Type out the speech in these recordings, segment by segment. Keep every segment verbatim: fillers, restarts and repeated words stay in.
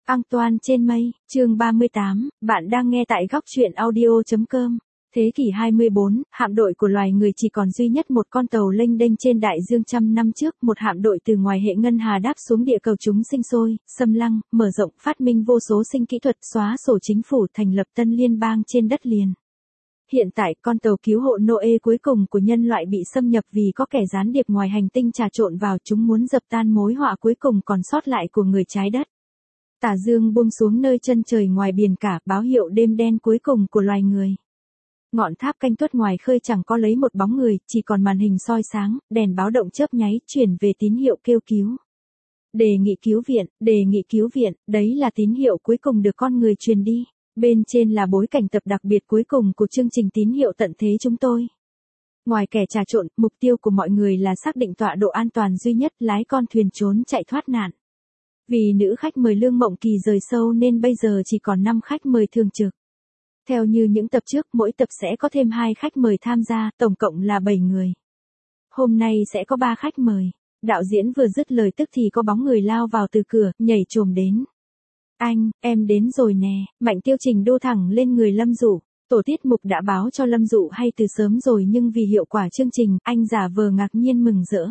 Antoine trên mây, chương ba mươi tám, bạn đang nghe tại góc truyện audio.com. Thế kỷ hai mươi bốn, hạm đội của loài người chỉ còn duy nhất một con tàu lênh đênh trên đại dương trăm năm trước, một hạm đội từ ngoài hệ ngân hà đáp xuống địa cầu chúng sinh sôi, xâm lăng, mở rộng, phát minh vô số sinh kỹ thuật, xóa sổ chính phủ, thành lập tân liên bang trên đất liền. Hiện tại, con tàu cứu hộ Noe cuối cùng của nhân loại bị xâm nhập vì có kẻ gián điệp ngoài hành tinh trà trộn vào, chúng muốn dập tan mối họa cuối cùng còn sót lại của người trái đất. Tà dương buông xuống nơi chân trời ngoài biển cả, báo hiệu đêm đen cuối cùng của loài người. Ngọn tháp canh tuất ngoài khơi chẳng có lấy một bóng người, chỉ còn màn hình soi sáng, đèn báo động chớp nháy, chuyển về tín hiệu kêu cứu. Đề nghị cứu viện, đề nghị cứu viện, đấy là tín hiệu cuối cùng được con người truyền đi. Bên trên là bối cảnh tập đặc biệt cuối cùng của chương trình tín hiệu tận thế chúng tôi. Ngoài kẻ trà trộn, mục tiêu của mọi người là xác định tọa độ an toàn duy nhất, lái con thuyền trốn chạy thoát nạn. Vì nữ khách mời Lương Mộng Kỳ rời sâu nên bây giờ chỉ còn năm khách mời thường trực. Theo như những tập trước, mỗi tập sẽ có thêm hai khách mời tham gia, tổng cộng là bảy người. Hôm nay sẽ có ba khách mời. Đạo diễn vừa dứt lời tức thì có bóng người lao vào từ cửa, nhảy chồm đến. Anh, em đến rồi nè, Mạnh Tiêu Trình đô thẳng lên người Lâm Dụ. Tổ tiết mục đã báo cho Lâm Dụ hay từ sớm rồi nhưng vì hiệu quả chương trình, anh giả vờ ngạc nhiên mừng rỡ.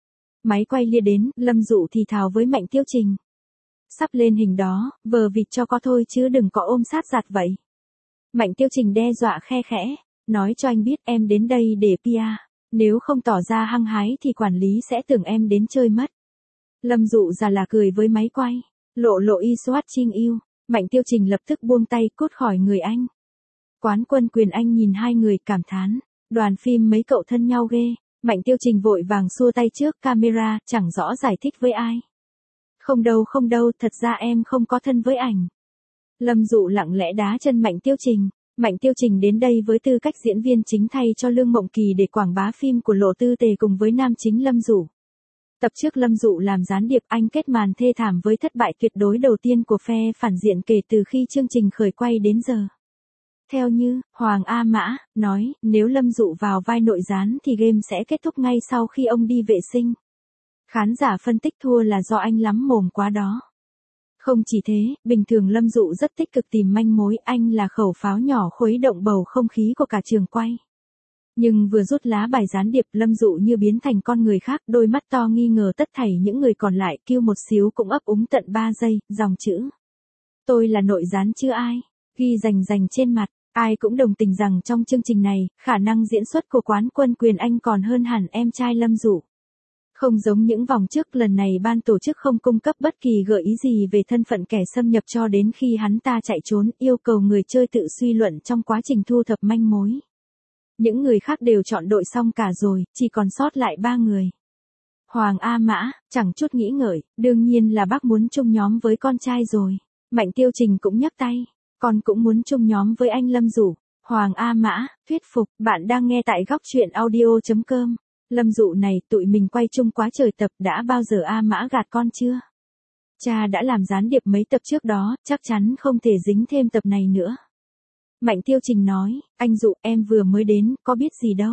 Máy quay lia đến, Lâm Dụ thì thào với Mạnh Tiêu Trình. Sắp lên hình đó, vờ vịt cho có thôi chứ đừng có ôm sát giặt vậy. Mạnh Tiêu Trình đe dọa khe khẽ, nói cho anh biết em đến đây để pê e, nếu không tỏ ra hăng hái thì quản lý sẽ tưởng em đến chơi mất. Lâm Dụ già là cười với máy quay, lộ lộ y soát chinh yêu, Mạnh Tiêu Trình lập tức buông tay cút khỏi người anh. Quán Quân Quyền Anh nhìn hai người cảm thán, đoàn phim mấy cậu thân nhau ghê, Mạnh Tiêu Trình vội vàng xua tay trước camera, chẳng rõ giải thích với ai. Không đâu không đâu, thật ra em không có thân với ảnh. Lâm Dụ lặng lẽ đá chân Mạnh Tiêu Trình. Mạnh Tiêu Trình đến đây với tư cách diễn viên chính thay cho Lương Mộng Kỳ để quảng bá phim của Lộ Tư Tề cùng với nam chính Lâm Dụ. Tập trước Lâm Dụ làm gián điệp, anh kết màn thê thảm với thất bại tuyệt đối đầu tiên của phe phản diện kể từ khi chương trình khởi quay đến giờ. Theo như Hoàng A Mã nói, nếu Lâm Dụ vào vai nội gián thì game sẽ kết thúc ngay sau khi ông đi vệ sinh. Khán giả phân tích thua là do anh lắm mồm quá đó. Không chỉ thế, bình thường Lâm Dụ rất tích cực tìm manh mối, anh là khẩu pháo nhỏ khuấy động bầu không khí của cả trường quay. Nhưng vừa rút lá bài gián điệp, Lâm Dụ như biến thành con người khác, đôi mắt to nghi ngờ tất thảy những người còn lại, kêu một xíu cũng ấp úng tận ba giây, dòng chữ. Tôi là nội gián chứ ai, ghi rành rành trên mặt, ai cũng đồng tình rằng trong chương trình này, khả năng diễn xuất của Quán Quân Quyền Anh còn hơn hẳn em trai Lâm Dụ. Không giống những vòng trước, lần này ban tổ chức không cung cấp bất kỳ gợi ý gì về thân phận kẻ xâm nhập cho đến khi hắn ta chạy trốn, yêu cầu người chơi tự suy luận trong quá trình thu thập manh mối. Những người khác đều chọn đội xong cả rồi, chỉ còn sót lại ba người. Hoàng A Mã, chẳng chút nghĩ ngợi, đương nhiên là bác muốn chung nhóm với con trai rồi. Mạnh Tiêu Trình cũng nhấc tay, con cũng muốn chung nhóm với anh Lâm Dụ. Hoàng A Mã, thuyết phục, bạn đang nghe tại góc truyện audio.com. Lâm Dụ này, tụi mình quay chung quá trời tập, đã bao giờ A Mã gạt con chưa? Cha đã làm gián điệp mấy tập trước đó, chắc chắn không thể dính thêm tập này nữa. Mạnh Tiêu Trình nói, anh Dụ, em vừa mới đến, có biết gì đâu.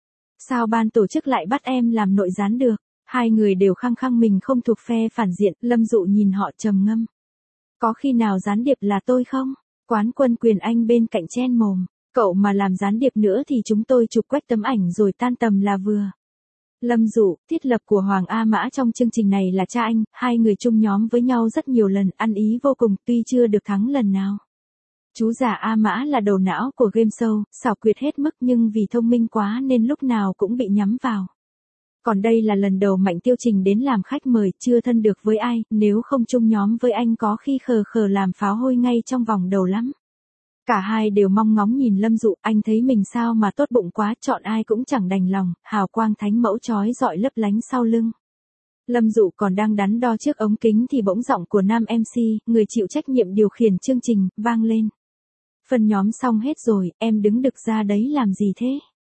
Sao ban tổ chức lại bắt em làm nội gián được? Hai người đều khăng khăng mình không thuộc phe phản diện, Lâm Dụ nhìn họ trầm ngâm. Có khi nào gián điệp là tôi không? Quán Quân Quyền Anh bên cạnh chen mồm, cậu mà làm gián điệp nữa thì chúng tôi chụp quách tấm ảnh rồi tan tầm là vừa. Lâm Dụ, thiết lập của Hoàng A Mã trong chương trình này là cha anh, hai người chung nhóm với nhau rất nhiều lần, ăn ý vô cùng, tuy chưa được thắng lần nào. Chú già A Mã là đầu não của game show, xảo quyệt hết mức nhưng vì thông minh quá nên lúc nào cũng bị nhắm vào. Còn đây là lần đầu Mạnh Tiêu Trình đến làm khách mời, chưa thân được với ai, nếu không chung nhóm với anh có khi khờ khờ làm pháo hôi ngay trong vòng đầu lắm. Cả hai đều mong ngóng nhìn Lâm Dụ, anh thấy mình sao mà tốt bụng quá, chọn ai cũng chẳng đành lòng, hào quang thánh mẫu chói rọi lấp lánh sau lưng. Lâm Dụ còn đang đắn đo trước ống kính thì bỗng giọng của nam em xê, người chịu trách nhiệm điều khiển chương trình, vang lên. Phần nhóm xong hết rồi, em đứng đực ra đấy làm gì thế?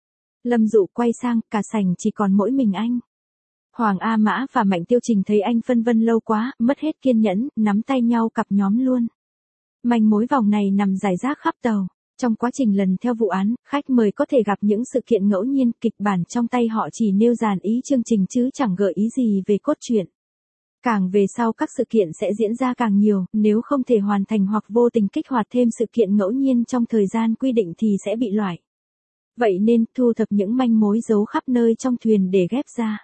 Lâm Dụ quay sang, cả sảnh chỉ còn mỗi mình anh. Hoàng A Mã và Mạnh Tiêu Trình thấy anh phân vân lâu quá, mất hết kiên nhẫn, nắm tay nhau cặp nhóm luôn. Manh mối vòng này nằm rải rác khắp tàu. Trong quá trình lần theo vụ án, khách mời có thể gặp những sự kiện ngẫu nhiên, kịch bản trong tay họ chỉ nêu dàn ý chương trình chứ chẳng gợi ý gì về cốt truyện. Càng về sau các sự kiện sẽ diễn ra càng nhiều, nếu không thể hoàn thành hoặc vô tình kích hoạt thêm sự kiện ngẫu nhiên trong thời gian quy định thì sẽ bị loại. Vậy nên, thu thập những manh mối giấu khắp nơi trong thuyền để ghép ra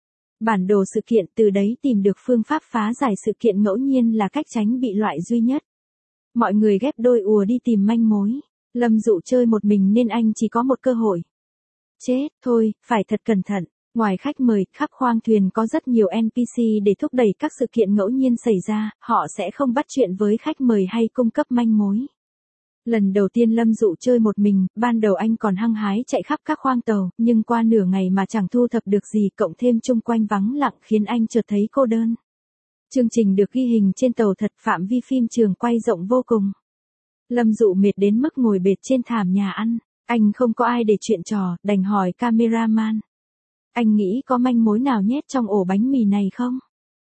bản đồ sự kiện, từ đấy tìm được phương pháp phá giải sự kiện ngẫu nhiên là cách tránh bị loại duy nhất. Mọi người ghép đôi ùa đi tìm manh mối. Lâm Dụ chơi một mình nên anh chỉ có một cơ hội. Chết, thôi, phải thật cẩn thận. Ngoài khách mời, khắp khoang thuyền có rất nhiều en pê xê để thúc đẩy các sự kiện ngẫu nhiên xảy ra, họ sẽ không bắt chuyện với khách mời hay cung cấp manh mối. Lần đầu tiên Lâm Dụ chơi một mình, ban đầu anh còn hăng hái chạy khắp các khoang tàu, nhưng qua nửa ngày mà chẳng thu thập được gì, cộng thêm chung quanh vắng lặng khiến anh chợt thấy cô đơn. Chương trình được ghi hình trên tàu thật, phạm vi phim trường quay rộng vô cùng. Lâm Dụ mệt đến mức ngồi bệt trên thảm nhà ăn, anh không có ai để chuyện trò, đành hỏi cameraman. Anh nghĩ có manh mối nào nhét trong ổ bánh mì này không?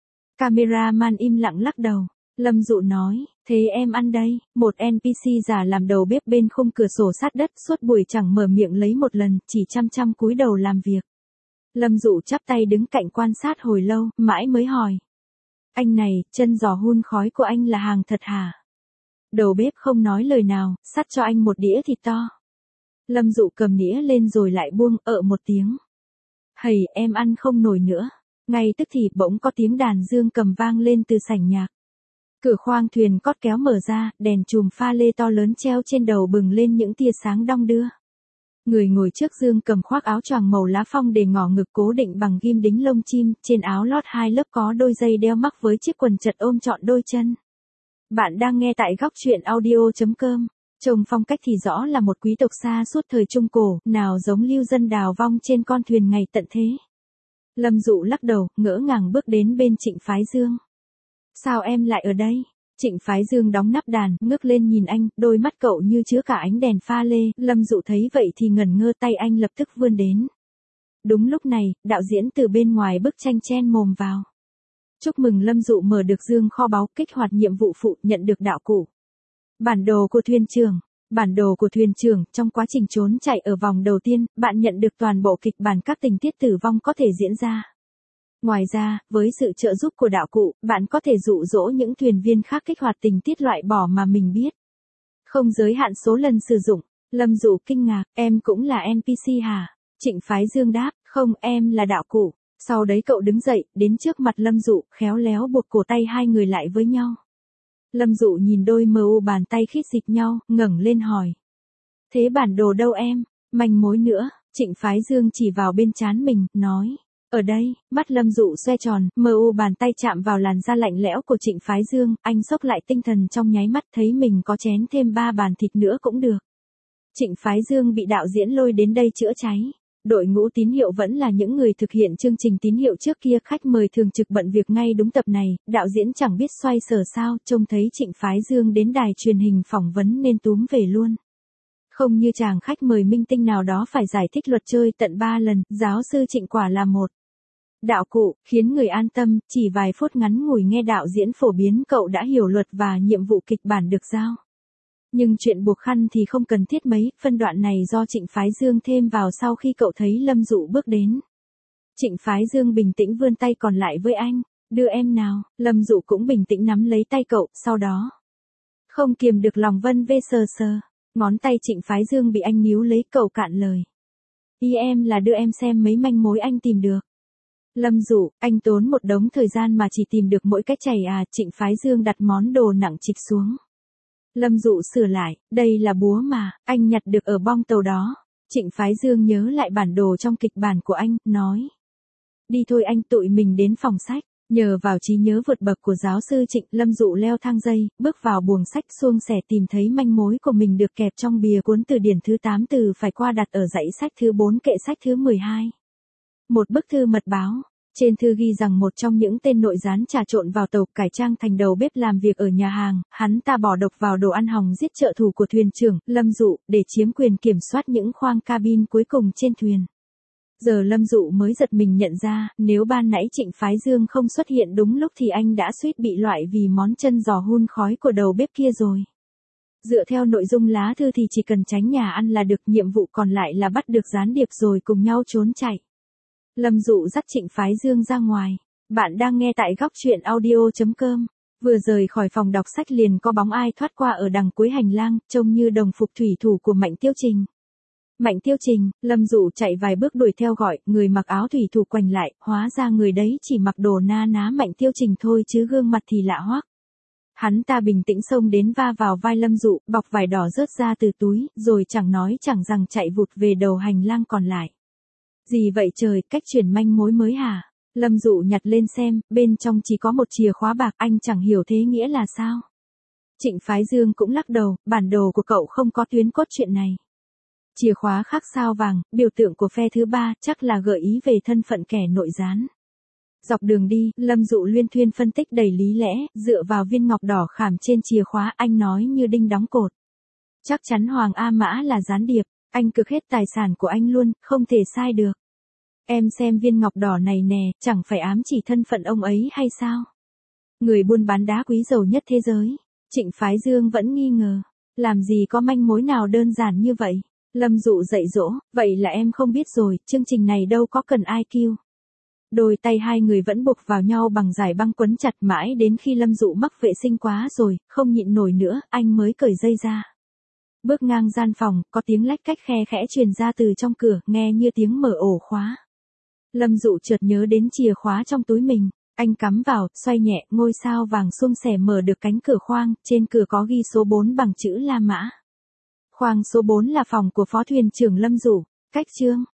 Cameraman im lặng lắc đầu. Lâm Dụ nói, thế em ăn đây, một en pê xê già làm đầu bếp bên khung cửa sổ sát đất suốt buổi chẳng mở miệng lấy một lần, chỉ chăm chăm cúi đầu làm việc. Lâm Dụ chắp tay đứng cạnh quan sát hồi lâu, mãi mới hỏi. Anh này, chân giò hun khói của anh là hàng thật hả? Đầu bếp không nói lời nào, sắt cho anh một đĩa thịt to. Lâm Dụ cầm đĩa lên rồi lại buông, ợ một tiếng. Hầy, em ăn không nổi nữa. Ngay tức thì bỗng có tiếng đàn dương cầm vang lên từ sảnh nhạc. Cửa khoang thuyền cót kéo mở ra, đèn chùm pha lê to lớn treo trên đầu bừng lên những tia sáng đong đưa. Người ngồi trước dương cầm khoác áo choàng màu lá phong để ngỏ ngực cố định bằng ghim đính lông chim, trên áo lót hai lớp có đôi dây đeo mắc với chiếc quần chật ôm trọn đôi chân. Bạn đang nghe tại góc truyện audio chấm com. Trông phong cách thì rõ là một quý tộc xa suốt thời Trung Cổ, nào giống lưu dân đào vong trên con thuyền ngày tận thế. Lâm Dụ lắc đầu, ngỡ ngàng bước đến bên Trịnh Phái Dương. Sao em lại ở đây? Trịnh Phái Dương đóng nắp đàn, ngước lên nhìn anh, đôi mắt cậu như chứa cả ánh đèn pha lê. Lâm Dụ thấy vậy thì ngẩn ngơ, tay anh lập tức vươn đến. Đúng lúc này, đạo diễn từ bên ngoài bức tranh chen mồm vào. Chúc mừng Lâm Dụ mở được dương kho báu, kích hoạt nhiệm vụ phụ, nhận được đạo cụ. Bản đồ của thuyền trưởng. Bản đồ của thuyền trưởng, trong quá trình trốn chạy ở vòng đầu tiên, bạn nhận được toàn bộ kịch bản các tình tiết tử vong có thể diễn ra. Ngoài ra, với sự trợ giúp của đạo cụ, bạn có thể dụ dỗ những thuyền viên khác kích hoạt tình tiết loại bỏ mà mình biết. Không giới hạn số lần sử dụng. Lâm Dụ kinh ngạc, em cũng là en pê xê hả? Trịnh Phái Dương đáp, không, em là đạo cụ. Sau đấy cậu đứng dậy, đến trước mặt Lâm Dụ, khéo léo buộc cổ tay hai người lại với nhau. Lâm Dụ nhìn đôi mờ u bàn tay khít dịch nhau, ngẩng lên hỏi. Thế bản đồ đâu em? Manh mối nữa. Trịnh Phái Dương chỉ vào bên trán mình, nói. Ở đây, mắt Lâm Dụ xoe tròn, mờ u bàn tay chạm vào làn da lạnh lẽo của Trịnh Phái Dương, anh xốc lại tinh thần trong nháy mắt, thấy mình có chén thêm ba bàn thịt nữa cũng được. Trịnh Phái Dương bị đạo diễn lôi đến đây chữa cháy. Đội ngũ tín hiệu vẫn là những người thực hiện chương trình tín hiệu trước kia, khách mời thường trực bận việc ngay đúng tập này, đạo diễn chẳng biết xoay sở sao, trông thấy Trịnh Phái Dương đến đài truyền hình phỏng vấn nên túm về luôn. Không như chàng khách mời minh tinh nào đó phải giải thích luật chơi tận ba lần, giáo sư Trịnh quả là một đạo cụ, khiến người an tâm, chỉ vài phút ngắn ngủi nghe đạo diễn phổ biến cậu đã hiểu luật và nhiệm vụ kịch bản được giao. Nhưng chuyện buộc khăn thì không cần thiết mấy, phân đoạn này do Trịnh Phái Dương thêm vào sau khi cậu thấy Lâm Dụ bước đến. Trịnh Phái Dương bình tĩnh vươn tay còn lại với anh, đưa em nào, Lâm Dụ cũng bình tĩnh nắm lấy tay cậu, sau đó. Không kiềm được lòng vân vê sờ sờ, ngón tay Trịnh Phái Dương bị anh níu lấy, cậu cạn lời. Ý em là đưa em xem mấy manh mối anh tìm được. Lâm Dụ, anh tốn một đống thời gian mà chỉ tìm được mỗi cái chày à? Trịnh Phái Dương đặt món đồ nặng trịch xuống. Lâm Dụ sửa lại, đây là búa mà, anh nhặt được ở bong tàu đó. Trịnh Phái Dương nhớ lại bản đồ trong kịch bản của anh, nói. Đi thôi anh, tụi mình đến phòng sách. Nhờ vào trí nhớ vượt bậc của giáo sư Trịnh, Lâm Dụ leo thang dây, bước vào buồng sách suông sẻ tìm thấy manh mối của mình được kẹp trong bìa cuốn từ điển thứ tám từ phải qua đặt ở dãy sách thứ bốn kệ sách thứ mười hai. Một bức thư mật báo. Trên thư ghi rằng một trong những tên nội gián trà trộn vào tàu cải trang thành đầu bếp làm việc ở nhà hàng, hắn ta bỏ độc vào đồ ăn hòng giết trợ thủ của thuyền trưởng, Lâm Dụ, để chiếm quyền kiểm soát những khoang cabin cuối cùng trên thuyền. Giờ Lâm Dụ mới giật mình nhận ra, nếu ban nãy Trịnh Phái Dương không xuất hiện đúng lúc thì anh đã suýt bị loại vì món chân giò hun khói của đầu bếp kia rồi. Dựa theo nội dung lá thư thì chỉ cần tránh nhà ăn là được, nhiệm vụ còn lại là bắt được gián điệp rồi cùng nhau trốn chạy. Lâm Dụ dắt Trịnh Phái Dương ra ngoài. Bạn đang nghe tại góc chuyện audio chấm com. Vừa rời khỏi phòng đọc sách liền có bóng ai thoát qua ở đằng cuối hành lang, trông như đồng phục thủy thủ của Mạnh Tiêu Trình. Mạnh Tiêu Trình, Lâm Dụ chạy vài bước đuổi theo gọi, người mặc áo thủy thủ quành lại, hóa ra người đấy chỉ mặc đồ na ná Mạnh Tiêu Trình thôi chứ gương mặt thì lạ hoắc. Hắn ta bình tĩnh xông đến va vào vai Lâm Dụ, bọc vải đỏ rớt ra từ túi, rồi chẳng nói chẳng rằng chạy vụt về đầu hành lang còn lại. Gì vậy trời, cách truyền manh mối mới hả? Lâm Dụ nhặt lên xem, bên trong chỉ có một chìa khóa bạc, anh chẳng hiểu thế nghĩa là sao. Trịnh Phái Dương cũng lắc đầu, bản đồ của cậu không có tuyến cốt truyện này. Chìa khóa khắc sao vàng, biểu tượng của phe thứ ba, chắc là gợi ý về thân phận kẻ nội gián. Dọc đường đi, Lâm Dụ luyên thuyên phân tích đầy lý lẽ, dựa vào viên ngọc đỏ khảm trên chìa khóa, anh nói như đinh đóng cột. Chắc chắn Hoàng A Mã là gián điệp, anh cực hết tài sản của anh luôn, không thể sai được. Em xem viên ngọc đỏ này nè, chẳng phải ám chỉ thân phận ông ấy hay sao? Người buôn bán đá quý giàu nhất thế giới. Trịnh Phái Dương vẫn nghi ngờ. Làm gì có manh mối nào đơn giản như vậy? Lâm Dụ dạy dỗ, vậy là em không biết rồi, chương trình này đâu có cần i kiu. Đôi tay hai người vẫn buộc vào nhau bằng dải băng quấn chặt mãi đến khi Lâm Dụ mắc vệ sinh quá rồi, không nhịn nổi nữa, anh mới cởi dây ra. Bước ngang gian phòng, có tiếng lách cách khe khẽ truyền ra từ trong cửa, nghe như tiếng mở ổ khóa. Lâm Dụ chợt nhớ đến chìa khóa trong túi mình, anh cắm vào, xoay nhẹ, ngôi sao vàng suôn sẻ mở được cánh cửa khoang, trên cửa có ghi số bốn bằng chữ La Mã. Khoang số bốn là phòng của phó thuyền trưởng Lâm Dụ, cách chương